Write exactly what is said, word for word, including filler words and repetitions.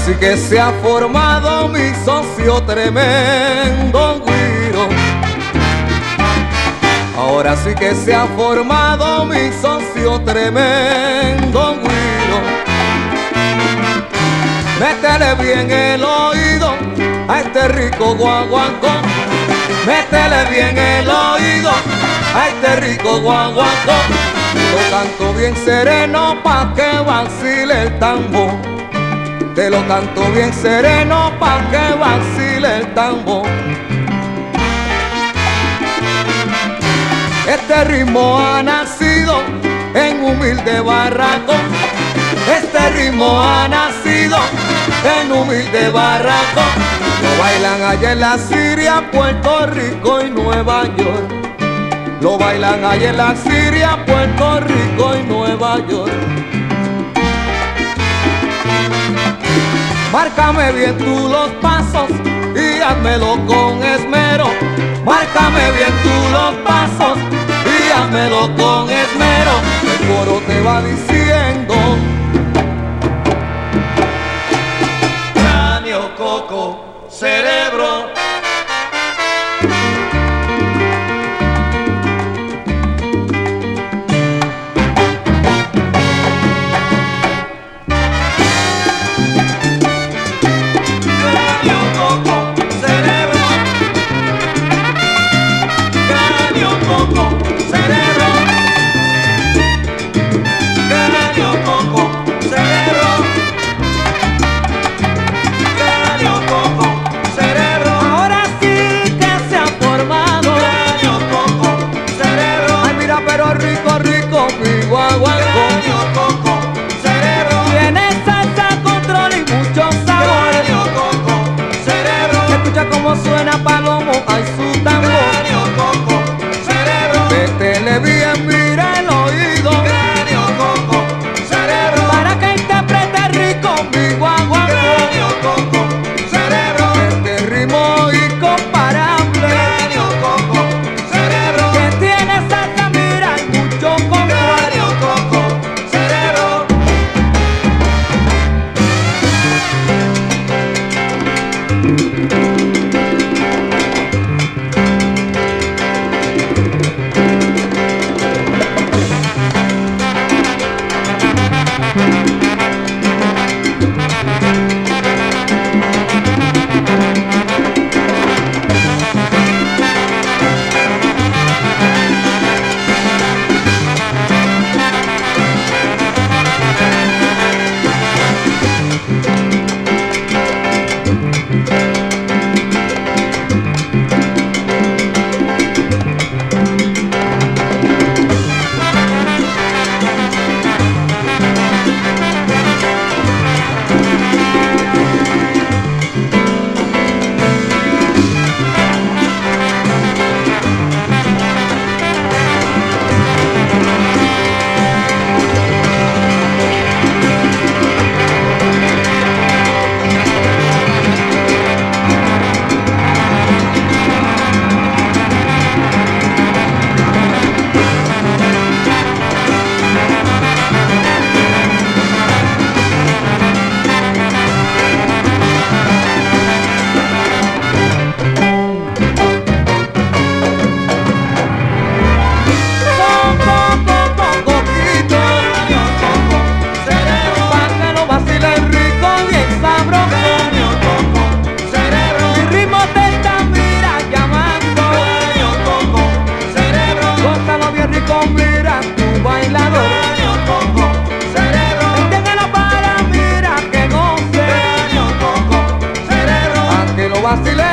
sí que se ha formado mi socio tremendo güiro. Ahora sí que se ha formado mi socio tremendo güiro. Métele bien el oído a este rico guaguancó. Métele bien el oído a este rico guaguancó. Lo canto bien sereno pa' que vacile el tambor. Te lo canto bien sereno pa' que vacile el tambor. Este ritmo ha nacido en humilde barracón. Este ritmo ha nacido en humilde barracón. Lo bailan allá en la Siria, Puerto Rico y Nueva York. Lo bailan allá en la Siria, Puerto Rico y Nueva York. Márcame bien tú los pasos y házmelo con esmero. Márcame bien tú los pasos y házmelo con esmero. El coro te va diciendo: cráneo, coco, cerebro. Como suena palomo, hay su tambor. Cráneo, coco, cerebro. Métele bien, mira el oído. Cráneo, coco, cerebro. Para que interprete rico mi guaguancó. Cráneo, coco, cerebro. Este ritmo incomparable. Cráneo, coco, cerebro. Que tiene salsa, mira, y mucho control. Cráneo, coco, cerebro. Vacile